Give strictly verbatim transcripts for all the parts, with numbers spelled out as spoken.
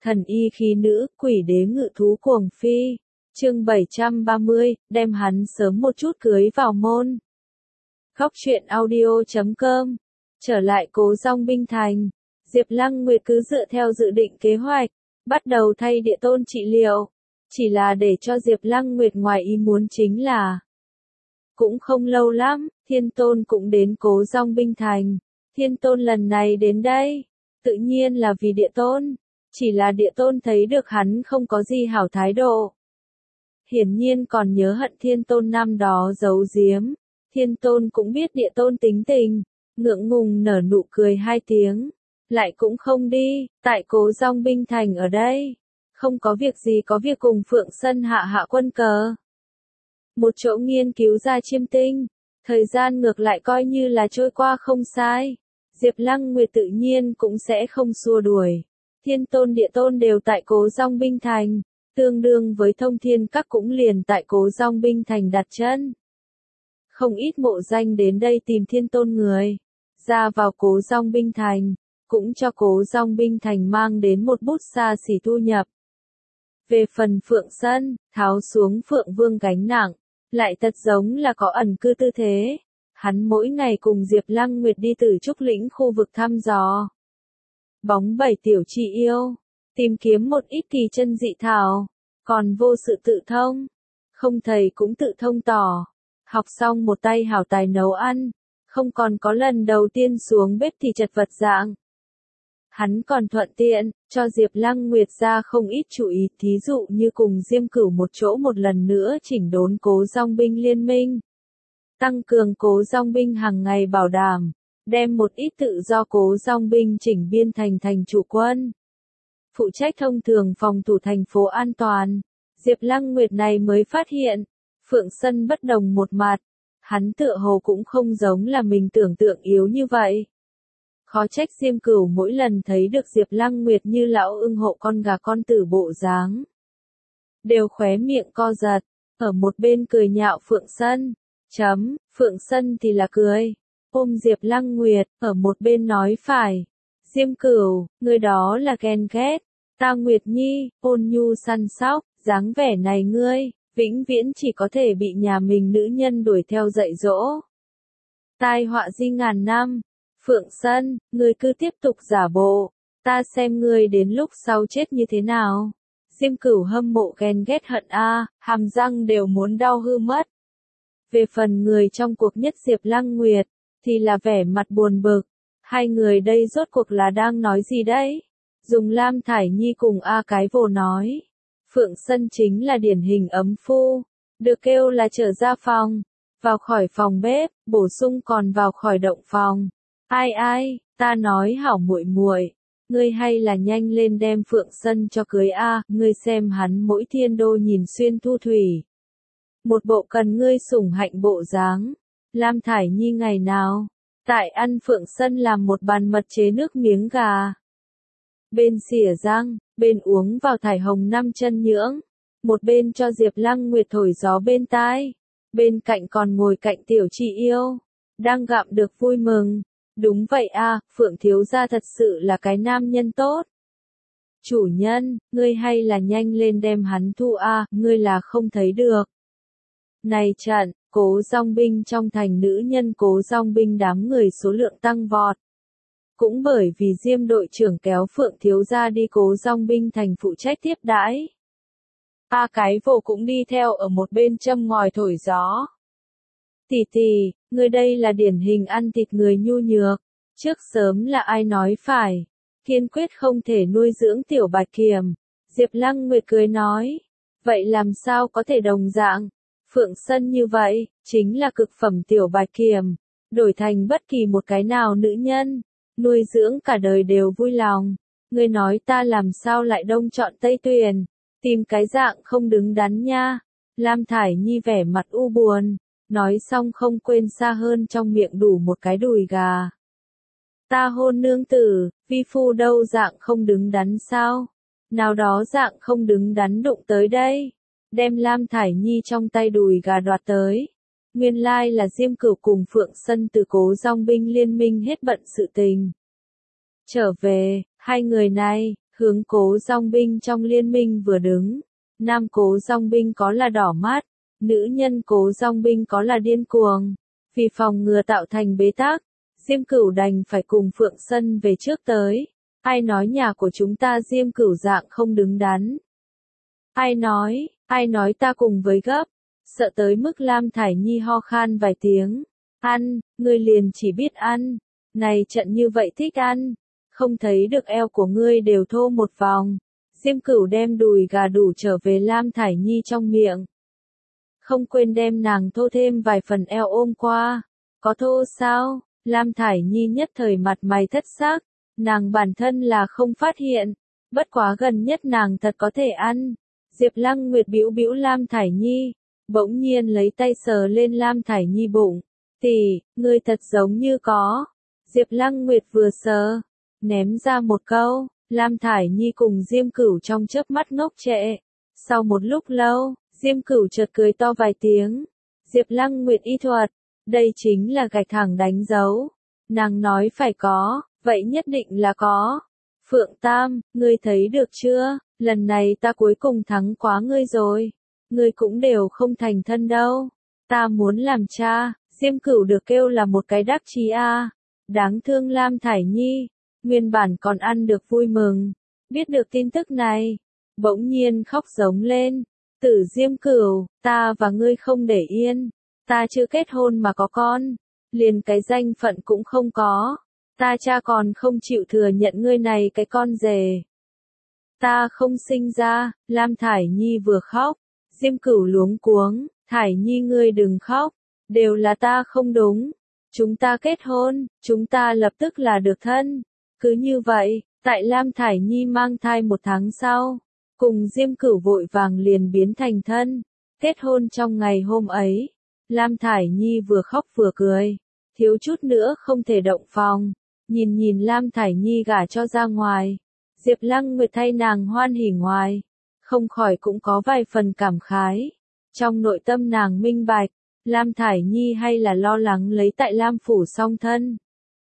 Thần y khí nữ, quỷ đế ngự thú cuồng phi. Chương bảy trăm ba mươi, đem hắn sớm một chút cưới vào môn. Góc truyện audio chấm com. Trở lại Cố Dong Binh Thành, Diệp Lăng Nguyệt cứ dựa theo dự định kế hoạch, bắt đầu thay địa tôn trị liệu. Chỉ là để cho Diệp Lăng Nguyệt ngoài ý muốn chính là, cũng không lâu lắm, Thiên Tôn cũng đến Cố Dong Binh Thành. Thiên Tôn lần này đến đây, tự nhiên là vì địa tôn. Chỉ là địa tôn thấy được hắn không có gì hảo thái độ. Hiển nhiên còn nhớ hận Thiên Tôn năm đó giấu giếm. Thiên Tôn cũng biết địa tôn tính tình, ngượng ngùng nở nụ cười hai tiếng, lại cũng không đi, tại Cố Dong Binh Thành ở đây, không có việc gì có việc cùng Phượng Sân hạ hạ quân cờ. Một chỗ nghiên cứu ra chiêm tinh, thời gian ngược lại coi như là trôi qua không sai, Diệp Lăng Nguyệt tự nhiên cũng sẽ không xua đuổi. Thiên Tôn địa tôn đều tại Cố Dong Binh Thành, tương đương với Thông Thiên Các cũng liền tại Cố Dong Binh Thành đặt chân. Không ít mộ danh đến đây tìm Thiên Tôn người, ra vào Cố Dong Binh Thành, cũng cho Cố Dong Binh Thành mang đến một bút xa xỉ thu nhập. Về phần Phượng Sân, tháo xuống Phượng Vương gánh nặng, lại thật giống là có ẩn cư tư thế. Hắn mỗi ngày cùng Diệp Lăng Nguyệt đi từ Trúc Lĩnh khu vực thăm dò. Bóng bảy tiểu chi yêu, tìm kiếm một ít kỳ chân dị thảo, còn vô sự tự thông. Không thầy cũng tự thông tỏ. Học xong một tay hảo tài nấu ăn, không còn có lần đầu tiên xuống bếp thì chật vật dạng. Hắn còn thuận tiện, cho Diệp Lăng Nguyệt ra không ít chú ý, thí dụ như cùng Diêm Cửu một chỗ một lần nữa chỉnh đốn Cố Dong Binh liên minh. Tăng cường Cố Dong Binh hàng ngày bảo đảm, đem một ít tự do Cố Dong Binh chỉnh biên thành thành chủ quân. Phụ trách thông thường phòng thủ thành phố an toàn, Diệp Lăng Nguyệt này mới phát hiện, Phượng Sân bất đồng một mặt, hắn tựa hồ cũng không giống là mình tưởng tượng yếu như vậy. Khó trách Diêm Cửu mỗi lần thấy được Diệp Lăng Nguyệt như lão ưng hộ con gà con tử bộ dáng, đều khóe miệng co giật, ở một bên cười nhạo Phượng Sân. Chấm, Phượng Sân thì là cười, ôm Diệp Lăng Nguyệt, ở một bên nói phải. Diêm Cửu, người đó là ghen ghét, ta Nguyệt Nhi, ôn nhu săn sóc, dáng vẻ này ngươi, vĩnh viễn chỉ có thể bị nhà mình nữ nhân đuổi theo dạy dỗ. Tai họa di ngàn năm, Phượng Sân, ngươi cứ tiếp tục giả bộ, ta xem ngươi đến lúc sau chết như thế nào. Diêm Cửu hâm mộ ghen ghét hận a, hàm răng đều muốn đau hư mất. Về phần người trong cuộc nhất Diệp Lăng Nguyệt, thì là vẻ mặt buồn bực. Hai người đây rốt cuộc là đang nói gì đấy? Dùng Lam Thải Nhi cùng A Cái Vồ nói. Phượng Sân chính là điển hình ấm phu, được kêu là trở ra phòng, vào khỏi phòng bếp, bổ sung còn vào khỏi động phòng. Ai ai, ta nói hảo muội muội, ngươi hay là nhanh lên đem Phượng Sân cho cưới a, ngươi xem hắn mỗi thiên đô nhìn xuyên thu thủy. Một bộ cần ngươi sủng hạnh bộ dáng. Lam Thải Nhi ngày nào, tại ăn Phượng Sân làm một bàn mật chế nước miếng gà. Bên xỉa răng, bên uống vào thải hồng năm chân nhưỡng, một bên cho Diệp Lăng Nguyệt thổi gió bên tai, bên cạnh còn ngồi cạnh tiểu chị yêu, đang gặm được vui mừng. Đúng vậy a, Phượng thiếu gia thật sự là cái nam nhân tốt. Chủ nhân, ngươi hay là nhanh lên đem hắn thu a, ngươi là không thấy được. Này trận, Cố Dong Binh trong thành nữ nhân Cố Dong Binh đám người số lượng tăng vọt. Cũng bởi vì Diêm đội trưởng kéo Phượng thiếu gia đi Cố Dong Binh thành phụ trách tiếp đãi. A Cái Vồ cũng đi theo ở một bên châm ngòi thổi gió. Tỷ tỷ, người đây là điển hình ăn thịt người nhu nhược. Trước sớm là ai nói phải, kiên quyết không thể nuôi dưỡng tiểu Bạch Kiềm. Diệp Lăng Nguyệt cười nói, vậy làm sao có thể đồng dạng? Phượng Sân như vậy, chính là cực phẩm tiểu Bạch Kiềm, đổi thành bất kỳ một cái nào nữ nhân, nuôi dưỡng cả đời đều vui lòng. Ngươi nói ta làm sao lại đông chọn Tây Tuyền, tìm cái dạng không đứng đắn nha. Lam Thải Nhi vẻ mặt u buồn, nói xong không quên xa hơn trong miệng đủ một cái đùi gà. Ta hôn nương tử, vi phu đâu dạng không đứng đắn sao? Nào đó dạng không đứng đắn đụng tới đây. Đem Lam Thải Nhi trong tay đùi gà đoạt tới. Nguyên lai là Diêm Cửu cùng Phượng Sân từ Cố Dong Binh liên minh hết bận sự tình. Trở về, hai người này, hướng Cố Dòng Binh trong liên minh vừa đứng. Nam Cố Dòng Binh có là đỏ mắt, nữ nhân Cố Dòng Binh có là điên cuồng. Vì phòng ngừa tạo thành bế tắc, Diêm Cửu đành phải cùng Phượng Sân về trước tới. Ai nói nhà của chúng ta Diêm Cửu dạng không đứng đắn? Ai nói, ai nói ta cùng với gấp? Sợ tới mức Lam Thải Nhi ho khan vài tiếng. Ăn, ngươi liền chỉ biết ăn. Này trận như vậy thích ăn. Không thấy được eo của ngươi đều thô một vòng. Diêm Cửu đem đùi gà đủ trở về Lam Thải Nhi trong miệng. Không quên đem nàng thô thêm vài phần eo ôm qua. Có thô sao? Lam Thải Nhi nhất thời mặt mày thất sắc. Nàng bản thân là không phát hiện. Bất quá gần nhất nàng thật có thể ăn. Diệp Lăng Nguyệt bĩu bĩu Lam Thải Nhi. Bỗng nhiên lấy tay sờ lên Lam Thải Nhi bụng. Tỷ, ngươi thật giống như có. Diệp Lăng Nguyệt vừa sờ, ném ra một câu. Lam Thải Nhi cùng Diêm Cửu trong chớp mắt ngốc trệ. Sau một lúc lâu, Diêm Cửu chợt cười to vài tiếng. Diệp Lăng Nguyệt y thuật, đây chính là gạch thẳng đánh dấu. Nàng nói phải có, vậy nhất định là có. Phượng Tam, ngươi thấy được chưa, lần này ta cuối cùng thắng quá ngươi rồi. Ngươi cũng đều không thành thân đâu. Ta muốn làm cha. Diêm Cửu được kêu là một cái đắc chí a. Đáng thương Lam Thải Nhi, nguyên bản còn ăn được vui mừng, biết được tin tức này, bỗng nhiên khóc giống lên. Tử Diêm Cửu, ta và ngươi không để yên, ta chưa kết hôn mà có con, liền cái danh phận cũng không có, ta cha còn không chịu thừa nhận ngươi này cái con rể. Ta không sinh ra. Lam Thải Nhi vừa khóc, Diêm Cửu luống cuống. Thải Nhi ngươi đừng khóc, đều là ta không đúng. Chúng ta kết hôn, chúng ta lập tức là được thân. Cứ như vậy, tại Lam Thải Nhi mang thai một tháng sau, cùng Diêm Cửu vội vàng liền biến thành thân. Kết hôn trong ngày hôm ấy, Lam Thải Nhi vừa khóc vừa cười, thiếu chút nữa không thể động phòng. Nhìn nhìn Lam Thải Nhi gả cho ra ngoài, Diệp Lăng Nguyệt thay nàng hoan hỉ ngoài, không khỏi cũng có vài phần cảm khái. Trong nội tâm nàng minh bạch, Lam Thải Nhi hay là lo lắng lấy tại Lam phủ song thân.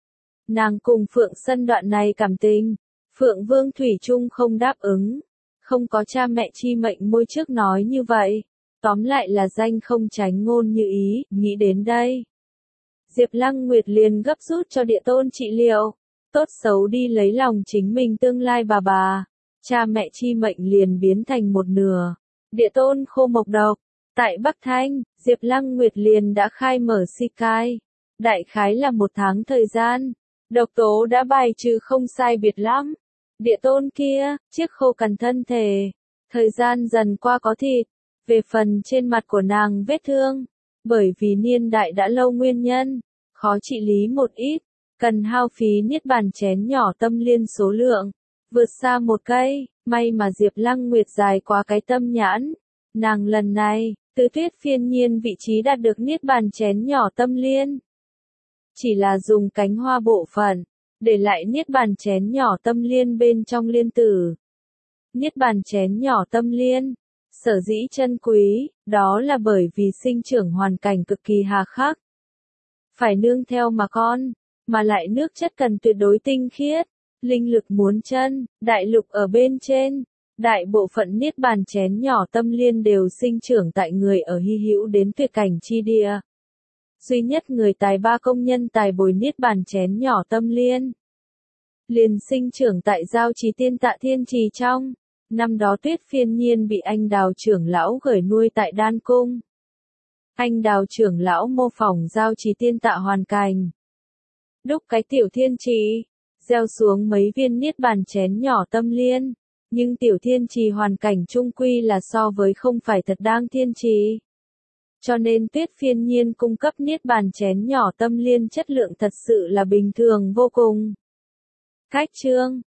Nàng cùng Phượng Sân đoạn này cảm tình, Phượng Vương thủy chung không đáp ứng, không có cha mẹ chi mệnh môi trước nói như vậy, tóm lại là danh không tránh ngôn như ý. Nghĩ đến đây, Diệp Lăng Nguyệt liền gấp rút cho Địa Tôn trị liệu, tốt xấu đi lấy lòng chính mình tương lai bà bà. Cha mẹ chi mệnh liền biến thành một nửa. Địa Tôn khô mộc độc. Tại Bắc Thanh, Diệp Lăng Nguyệt liền đã khai mở si cai. Đại khái là một tháng thời gian, độc tố đã bài trừ không sai biệt lắm. Địa Tôn kia, chiếc khô cằn thân thể. Thời gian dần qua có thịt. Về phần trên mặt của nàng vết thương, bởi vì niên đại đã lâu nguyên nhân, khó trị lý một ít, cần hao phí niết bàn chén nhỏ tâm liên số lượng, vượt xa một cây. May mà Diệp Lăng Nguyệt dài quá cái tâm nhãn. Nàng lần này, từ Tuyết Phiên Nhiên vị trí đạt được niết bàn chén nhỏ tâm liên. Chỉ là dùng cánh hoa bộ phận, để lại niết bàn chén nhỏ tâm liên bên trong liên tử. Niết bàn chén nhỏ tâm liên, sở dĩ chân quý, đó là bởi vì sinh trưởng hoàn cảnh cực kỳ hà khắc. Phải nương theo mà con, mà lại nước chất cần tuyệt đối tinh khiết, linh lực muốn chân, đại lục ở bên trên. Đại bộ phận niết bàn chén nhỏ tâm liên đều sinh trưởng tại người ở hy hữu đến tuyệt cảnh chi địa. Duy nhất người tài ba công nhân tài bồi niết bàn chén nhỏ tâm liên. Liền sinh trưởng tại giao trì Tiên Tạ Thiên Trì trong. Năm đó Tuyết Phiên Nhiên bị anh Đào trưởng lão gửi nuôi tại Đan Cung. Anh Đào trưởng lão mô phỏng giao trì Tiên Tạ hoàn cảnh. Đúc cái tiểu thiên trì, gieo xuống mấy viên niết bàn chén nhỏ tâm liên. Nhưng tiểu thiên trì hoàn cảnh chung quy là so với không phải thật đang thiên trì. Cho nên Tuyết Phiên Nhiên cung cấp niết bàn chén nhỏ tâm liên chất lượng thật sự là bình thường vô cùng. Cách chương